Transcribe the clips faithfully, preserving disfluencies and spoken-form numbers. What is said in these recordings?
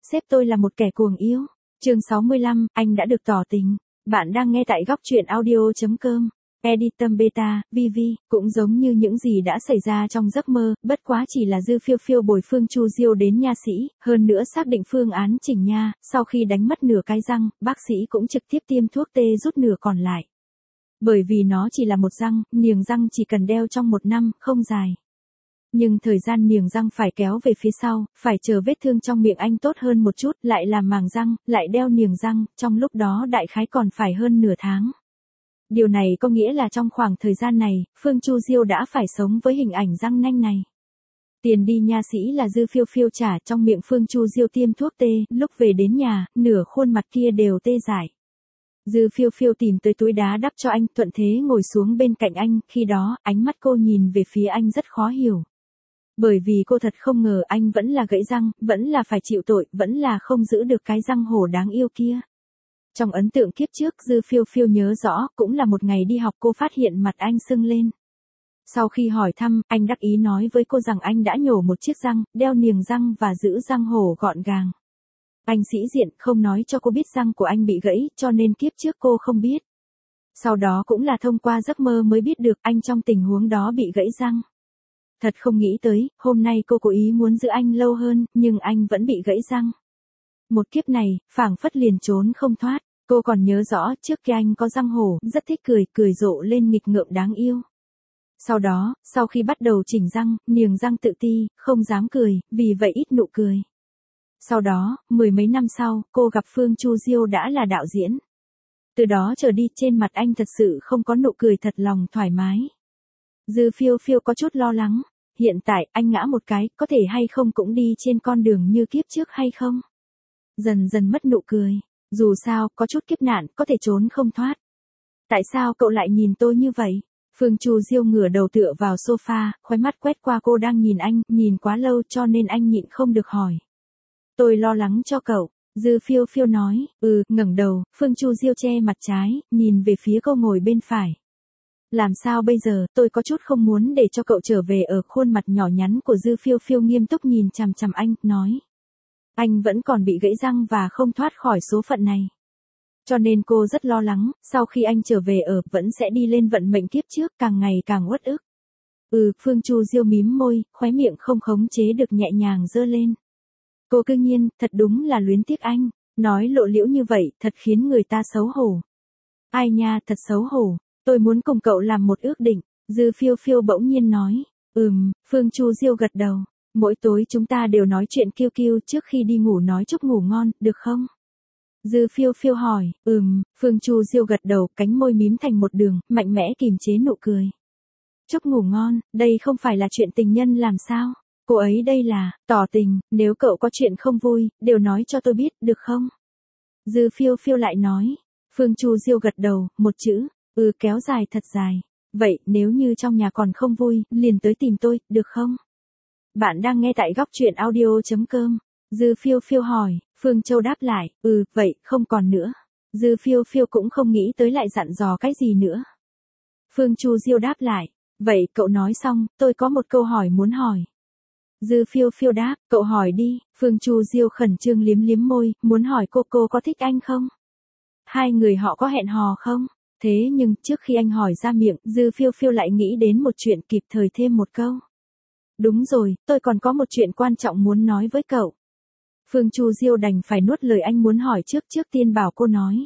sếp tôi là một kẻ cuồng yêu. Chương sáu mươi lăm, anh đã được tỏ tình. Bạn đang nghe tại góc truyện audio chấm com. Editum Beta, Vivi, cũng giống như những gì đã xảy ra trong giấc mơ, bất quá chỉ là Dư Phiêu Phiêu bồi Phương Chu Diêu đến nha sĩ, hơn nữa xác định phương án chỉnh nha, sau khi đánh mất nửa cái răng, bác sĩ cũng trực tiếp tiêm thuốc tê rút nửa còn lại. Bởi vì nó chỉ là một răng, niềng răng chỉ cần đeo trong một năm, không dài. Nhưng thời gian niềng răng phải kéo về phía sau, phải chờ vết thương trong miệng anh tốt hơn một chút, lại làm màng răng, lại đeo niềng răng, trong lúc đó đại khái còn phải hơn nửa tháng. Điều này có nghĩa là trong khoảng thời gian này, Phương Chu Diêu đã phải sống với hình ảnh răng nanh này. Tiền đi nha sĩ là Dư Phiêu Phiêu trả, trong miệng Phương Chu Diêu tiêm thuốc tê, lúc về đến nhà, nửa khuôn mặt kia đều tê dại. Dư Phiêu Phiêu tìm tới túi đá đắp cho anh, thuận thế ngồi xuống bên cạnh anh, khi đó, ánh mắt cô nhìn về phía anh rất khó hiểu. Bởi vì cô thật không ngờ anh vẫn là gãy răng, vẫn là phải chịu tội, vẫn là không giữ được cái răng hổ đáng yêu kia. Trong ấn tượng kiếp trước Dư Phiêu Phiêu nhớ rõ, cũng là một ngày đi học cô phát hiện mặt anh sưng lên. Sau khi hỏi thăm, anh đắc ý nói với cô rằng anh đã nhổ một chiếc răng, đeo niềng răng và giữ răng hổ gọn gàng. Anh sĩ diện không nói cho cô biết răng của anh bị gãy, cho nên kiếp trước cô không biết. Sau đó cũng là thông qua giấc mơ mới biết được anh trong tình huống đó bị gãy răng. Thật không nghĩ tới, hôm nay cô cố ý muốn giữ anh lâu hơn, nhưng anh vẫn bị gãy răng. Một kiếp này, phảng phất liền trốn không thoát. Cô còn nhớ rõ, trước kia anh có răng hổ, rất thích cười, cười rộ lên nghịch ngợm đáng yêu. Sau đó, sau khi bắt đầu chỉnh răng, niềng răng tự ti, không dám cười, vì vậy ít nụ cười. Sau đó, mười mấy năm sau, cô gặp Phương Chu Diêu đã là đạo diễn. Từ đó trở đi, trên mặt anh thật sự không có nụ cười thật lòng thoải mái. Dư Phiêu Phiêu có chút lo lắng. Hiện tại, anh ngã một cái, có thể hay không cũng đi trên con đường như kiếp trước hay không? Dần dần mất nụ cười. Dù sao, có chút kiếp nạn, có thể trốn không thoát. Tại sao cậu lại nhìn tôi như vậy? Phương Chu Diêu ngửa đầu tựa vào sofa, khóe mắt quét qua cô đang nhìn anh, nhìn quá lâu cho nên anh nhịn không được hỏi. Tôi lo lắng cho cậu. Dư Phiêu Phiêu nói, ừ, ngẩng đầu, Phương Chu Diêu che mặt trái, nhìn về phía cô ngồi bên phải. Làm sao bây giờ, tôi có chút không muốn để cho cậu trở về ở khuôn mặt nhỏ nhắn của Dư Phiêu Phiêu nghiêm túc nhìn chằm chằm anh, nói. Anh vẫn còn bị gãy răng và không thoát khỏi số phận này. Cho nên cô rất lo lắng, sau khi anh trở về ở, vẫn sẽ đi lên vận mệnh kiếp trước, càng ngày càng uất ức. Ừ, Phương Chu Diêu mím môi, khóe miệng không khống chế được nhẹ nhàng giơ lên. Cô cư nhiên, thật đúng là luyến tiếc anh, nói lộ liễu như vậy, thật khiến người ta xấu hổ. Ai nha, thật xấu hổ. Tôi muốn cùng cậu làm một ước định, Dư Phiêu Phiêu bỗng nhiên nói. Ừm, Phương Chu Diêu gật đầu. Mỗi tối chúng ta đều nói chuyện kiêu kiêu trước khi đi ngủ, nói chúc ngủ ngon, được không? Dư Phiêu Phiêu hỏi. Ừm, Phương Chu Diêu gật đầu, cánh môi mím thành một đường, mạnh mẽ kìm chế nụ cười. Chúc ngủ ngon, đây không phải là chuyện tình nhân làm sao? Cô ấy đây là, tỏ tình, nếu cậu có chuyện không vui, đều nói cho tôi biết, được không? Dư Phiêu Phiêu lại nói. Phương Chu Diêu gật đầu, một chữ. Ừ, kéo dài thật dài. Vậy, nếu như trong nhà còn không vui, liền tới tìm tôi, được không? Bạn đang nghe tại góc truyện audio chấm com. Dư Phiêu Phiêu hỏi, Phương Châu đáp lại, ừ, vậy, không còn nữa. Dư Phiêu Phiêu cũng không nghĩ tới lại dặn dò cái gì nữa. Phương Chu Diêu đáp lại, vậy, cậu nói xong, tôi có một câu hỏi muốn hỏi. Dư Phiêu Phiêu đáp, cậu hỏi đi. Phương Chu Diêu khẩn trương liếm liếm môi, muốn hỏi cô cô có thích anh không? Hai người họ có hẹn hò không? Thế nhưng, trước khi anh hỏi ra miệng, Dư Phiêu Phiêu lại nghĩ đến một chuyện, kịp thời thêm một câu. Đúng rồi, tôi còn có một chuyện quan trọng muốn nói với cậu. Phương Chu Diêu đành phải nuốt lời anh muốn hỏi trước, trước tiên bảo cô nói.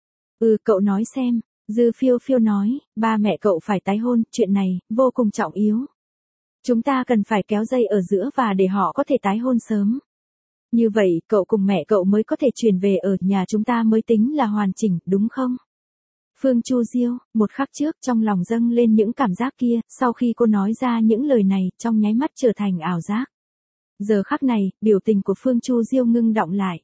Ừ, cậu nói xem. Dư Phiêu Phiêu nói, ba mẹ cậu phải tái hôn, chuyện này, vô cùng trọng yếu. Chúng ta cần phải kéo dây ở giữa và để họ có thể tái hôn sớm. Như vậy, cậu cùng mẹ cậu mới có thể chuyển về ở nhà chúng ta mới tính là hoàn chỉnh, đúng không? Phương Chu Diêu, một khắc trước trong lòng dâng lên những cảm giác kia, sau khi cô nói ra những lời này, trong nháy mắt trở thành ảo giác. Giờ khắc này, biểu tình của Phương Chu Diêu ngưng đọng lại.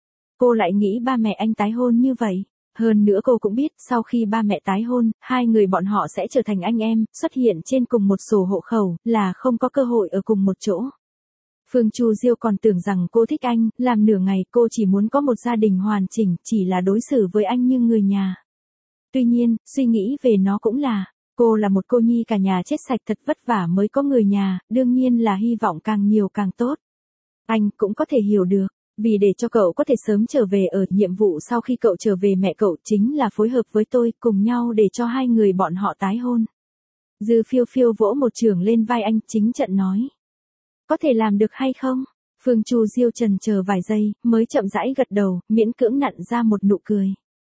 Cô lại nghĩ ba mẹ anh tái hôn như vậy. Hơn nữa cô cũng biết, sau khi ba mẹ tái hôn, hai người bọn họ sẽ trở thành anh em, xuất hiện trên cùng một sổ hộ khẩu, là không có cơ hội ở cùng một chỗ. Phương Chu Diêu còn tưởng rằng cô thích anh, làm nửa ngày cô chỉ muốn có một gia đình hoàn chỉnh, chỉ là đối xử với anh như người nhà. Tuy nhiên, suy nghĩ về nó cũng là, cô là một cô nhi cả nhà chết sạch thật vất vả mới có người nhà, đương nhiên là hy vọng càng nhiều càng tốt. Anh cũng có thể hiểu được, Vì để cho cậu có thể sớm trở về ở, nhiệm vụ sau khi cậu trở về mẹ cậu chính là phối hợp với tôi, cùng nhau để cho hai người bọn họ tái hôn. Dư Phiêu Phiêu vỗ một chưởng lên vai anh, chính trận nói. Có thể làm được hay không? Phương Chu Diêu trần chờ vài giây, mới chậm rãi gật đầu, miễn cưỡng nặn ra một nụ cười.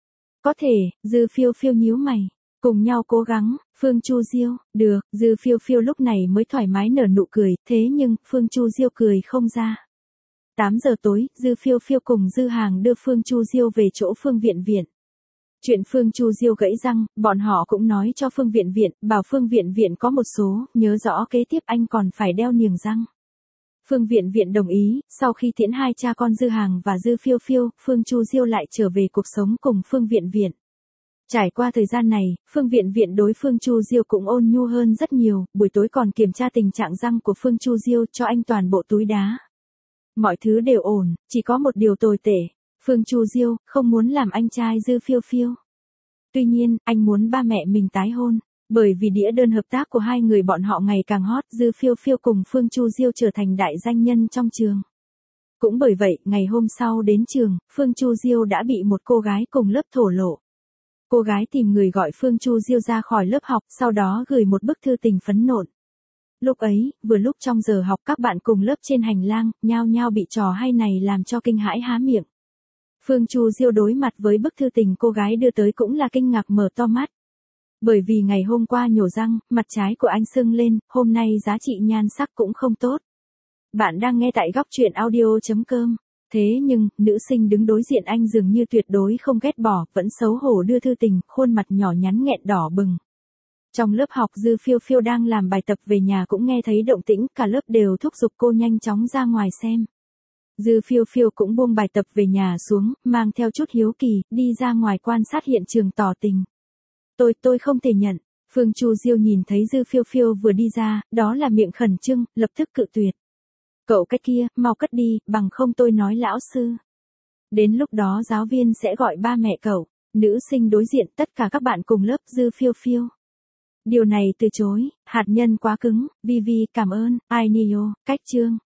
Có thể, Dư Phiêu Phiêu nhíu mày. Cùng nhau cố gắng, Phương Chu Diêu, được, Dư Phiêu Phiêu lúc này mới thoải mái nở nụ cười, thế nhưng, Phương Chu Diêu cười không ra. tám giờ tối, Dư Phiêu Phiêu cùng Dư Hàng đưa Phương Chu Diêu về chỗ Phương Viện Viện. Chuyện Phương Chu Diêu gãy răng, bọn họ cũng nói cho Phương Viện Viện, bảo Phương Viện Viện có một số, nhớ rõ kế tiếp anh còn phải đeo niềng răng. Phương Viện Viện đồng ý, sau khi tiễn hai cha con Dư Hàng và Dư Phiêu Phiêu, Phương Chu Diêu lại trở về cuộc sống cùng Phương Viện Viện. Trải qua thời gian này, Phương Viện Viện đối Phương Chu Diêu cũng ôn nhu hơn rất nhiều, buổi tối còn kiểm tra tình trạng răng của Phương Chu Diêu cho anh toàn bộ túi đá. Mọi thứ đều ổn, chỉ có một điều tồi tệ. Phương Chu Diêu không muốn làm anh trai Dư Phiêu Phiêu. Tuy nhiên, anh muốn ba mẹ mình tái hôn, bởi vì đĩa đơn hợp tác của hai người bọn họ ngày càng hot, Dư Phiêu Phiêu cùng Phương Chu Diêu trở thành đại danh nhân trong trường. Cũng bởi vậy, ngày hôm sau đến trường, Phương Chu Diêu đã bị một cô gái cùng lớp thổ lộ. Cô gái tìm người gọi Phương Chu Diêu ra khỏi lớp học, sau đó gửi một bức thư tình phẫn nộ. Lúc ấy, vừa lúc trong giờ học các bạn cùng lớp trên hành lang, nhao nhao bị trò hay này làm cho kinh hãi há miệng. Phương Chu Diêu đối mặt với bức thư tình cô gái đưa tới cũng là kinh ngạc mở to mắt. Bởi vì ngày hôm qua nhổ răng, mặt trái của anh sưng lên, hôm nay giá trị nhan sắc cũng không tốt. Bạn đang nghe tại góc truyện audio chấm com. Thế nhưng, nữ sinh đứng đối diện anh dường như tuyệt đối không ghét bỏ, vẫn xấu hổ đưa thư tình, khuôn mặt nhỏ nhắn nghẹn đỏ bừng. Trong lớp học Dư Phiêu Phiêu đang làm bài tập về nhà cũng nghe thấy động tĩnh, cả lớp đều thúc giục cô nhanh chóng ra ngoài xem. Dư Phiêu Phiêu cũng buông bài tập về nhà xuống, mang theo chút hiếu kỳ, đi ra ngoài quan sát hiện trường tỏ tình. Tôi, tôi không thể nhận. Phương Chu Diêu nhìn thấy Dư Phiêu Phiêu vừa đi ra, đó là miệng khẩn trương, lập tức cự tuyệt. Cậu cái kia, mau cất đi, bằng không tôi nói lão sư. Đến lúc đó giáo viên sẽ gọi ba mẹ cậu. Nữ sinh đối diện tất cả các bạn cùng lớp Dư Phiêu Phiêu. Điều này từ chối, hạt nhân quá cứng, Vi Vi cảm ơn, ai Nio, cách chương.